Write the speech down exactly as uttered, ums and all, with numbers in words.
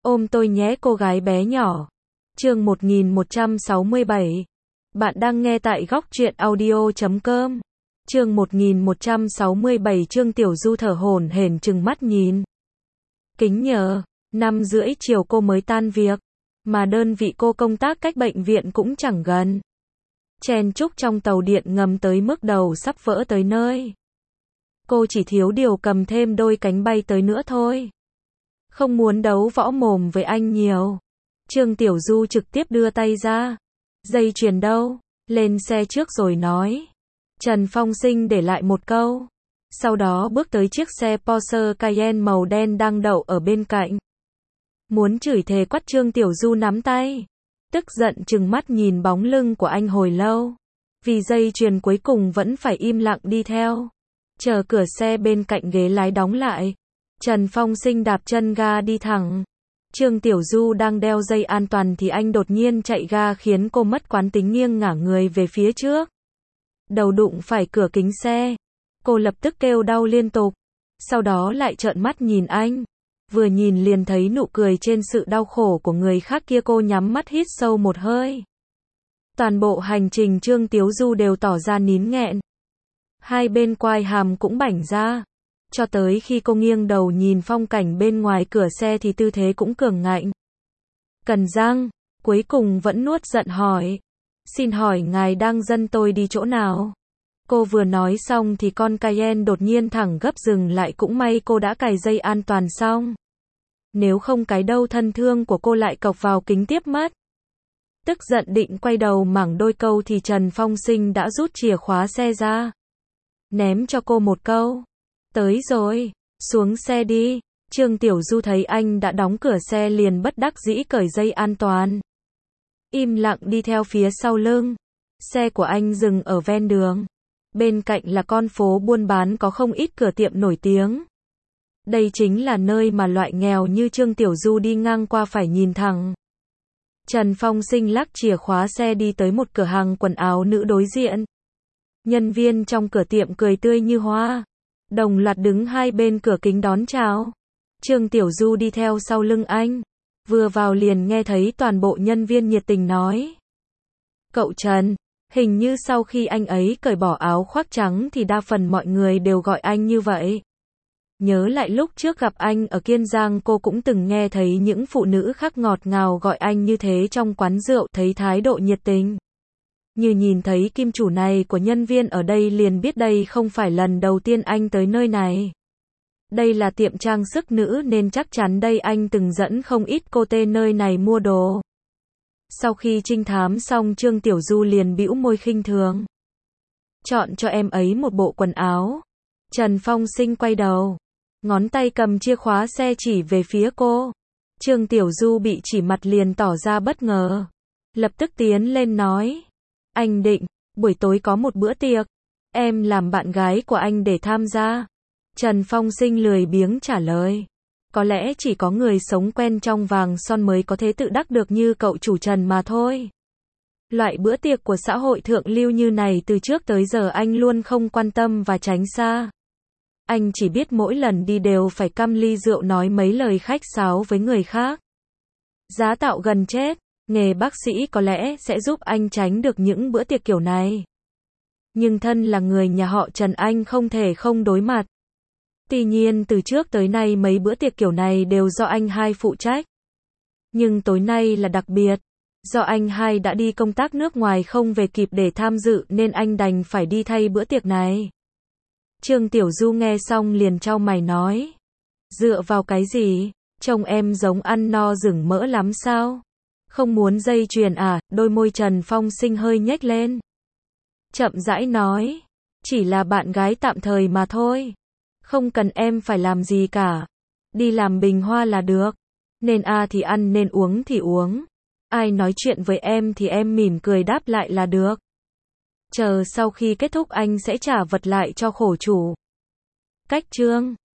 Ôm tôi nhé cô gái bé nhỏ. Chương một nghìn một trăm sáu mươi bảy. Bạn đang nghe tại góc truyện audio chấm com. Chương một nghìn một trăm sáu mươi bảy. Trương Tiểu Du thở hổn hển trừng mắt nhìn. Kính nhờ, năm rưỡi chiều cô mới tan việc, mà đơn vị cô công tác cách bệnh viện cũng chẳng gần. Chen chúc trong tàu điện ngầm tới mức đầu sắp vỡ tới nơi. Cô chỉ thiếu điều cầm thêm đôi cánh bay tới nữa thôi. Không muốn đấu võ mồm với anh nhiều. Trương Tiểu Du trực tiếp đưa tay ra. Dây chuyền đâu? Lên xe trước rồi nói. Trần Phong Sinh để lại một câu. Sau đó bước tới chiếc xe Porsche Cayenne màu đen đang đậu ở bên cạnh. Muốn chửi thề quắt Trương Tiểu Du nắm tay. Tức giận trừng mắt nhìn bóng lưng của anh hồi lâu. Vì dây chuyền cuối cùng vẫn phải im lặng đi theo. Chờ cửa xe bên cạnh ghế lái đóng lại. Trần Phong Sinh đạp chân ga đi thẳng. Trương Tiểu Du đang đeo dây an toàn thì anh đột nhiên chạy ga khiến cô mất quán tính nghiêng ngả người về phía trước. Đầu đụng phải cửa kính xe. Cô lập tức kêu đau liên tục. Sau đó lại trợn mắt nhìn anh. Vừa nhìn liền thấy nụ cười trên sự đau khổ của người khác kia, cô nhắm mắt hít sâu một hơi. Toàn bộ hành trình Trương Tiểu Du đều tỏ ra nín nghẹn. Hai bên quai hàm cũng bảnh ra. Cho tới khi cô nghiêng đầu nhìn phong cảnh bên ngoài cửa xe thì tư thế cũng cường ngạnh. Cần răng, cuối cùng vẫn nuốt giận hỏi. Xin hỏi ngài đang dẫn tôi đi chỗ nào? Cô vừa nói xong thì con Cayenne đột nhiên thẳng gấp dừng lại, cũng may cô đã cài dây an toàn xong. Nếu không cái đâu thân thương của cô lại cộc vào kính tiếp mất. Tức giận định quay đầu mắng đôi câu thì Trần Phong Sinh đã rút chìa khóa xe ra. Ném cho cô một câu. Tới rồi, xuống xe đi. Trương Tiểu Du thấy anh đã đóng cửa xe liền bất đắc dĩ cởi dây an toàn. Im lặng đi theo phía sau lưng. Xe của anh dừng ở ven đường. Bên cạnh là con phố buôn bán có không ít cửa tiệm nổi tiếng. Đây chính là nơi mà loại nghèo như Trương Tiểu Du đi ngang qua phải nhìn thẳng. Trần Phong Sinh lắc chìa khóa xe đi tới một cửa hàng quần áo nữ đối diện. Nhân viên trong cửa tiệm cười tươi như hoa. Đồng loạt đứng hai bên cửa kính đón chào. Trương Tiểu Du đi theo sau lưng anh. Vừa vào liền nghe thấy toàn bộ nhân viên nhiệt tình nói. Cậu Trần, hình như sau khi anh ấy cởi bỏ áo khoác trắng thì đa phần mọi người đều gọi anh như vậy. Nhớ lại lúc trước gặp anh ở Kiên Giang, cô cũng từng nghe thấy những phụ nữ khác ngọt ngào gọi anh như thế trong quán rượu, thấy thái độ nhiệt tình. Như nhìn thấy kim chủ này của nhân viên ở đây liền biết đây không phải lần đầu tiên anh tới nơi này. Đây là tiệm trang sức nữ nên chắc chắn đây anh từng dẫn không ít cô tê nơi này mua đồ. Sau khi trinh thám xong, Trương Tiểu Du liền bĩu môi khinh thường. Chọn cho em ấy một bộ quần áo. Trần Phong Sinh quay đầu. Ngón tay cầm chìa khóa xe chỉ về phía cô. Trương Tiểu Du bị chỉ mặt liền tỏ ra bất ngờ. Lập tức tiến lên nói. Anh định, buổi tối có một bữa tiệc. Em làm bạn gái của anh để tham gia. Trần Phong Sinh lười biếng trả lời. Có lẽ chỉ có người sống quen trong vàng son mới có thể tự đắc được như cậu chủ Trần mà thôi. Loại bữa tiệc của xã hội thượng lưu như này từ trước tới giờ anh luôn không quan tâm và tránh xa. Anh chỉ biết mỗi lần đi đều phải căm ly rượu nói mấy lời khách sáo với người khác. Giá tạo gần chết, nghề bác sĩ có lẽ sẽ giúp anh tránh được những bữa tiệc kiểu này. Nhưng thân là người nhà họ Trần, anh không thể không đối mặt. Tuy nhiên từ trước tới nay mấy bữa tiệc kiểu này đều do anh hai phụ trách. Nhưng tối nay là đặc biệt. Do anh hai đã đi công tác nước ngoài không về kịp để tham dự nên anh đành phải đi thay bữa tiệc này. Trương Tiểu Du nghe xong liền chau mày nói. Dựa vào cái gì? Trông em giống ăn no rừng mỡ lắm sao? Không muốn dây chuyền à? Đôi môi Trần Phong Sinh hơi nhếch lên. Chậm rãi nói. Chỉ là bạn gái tạm thời mà thôi. Không cần em phải làm gì cả. Đi làm bình hoa là được. Nên a thì ăn, nên uống thì uống. Ai nói chuyện với em thì em mỉm cười đáp lại là được. Chờ sau khi kết thúc anh sẽ trả vật lại cho khổ chủ. Cách chương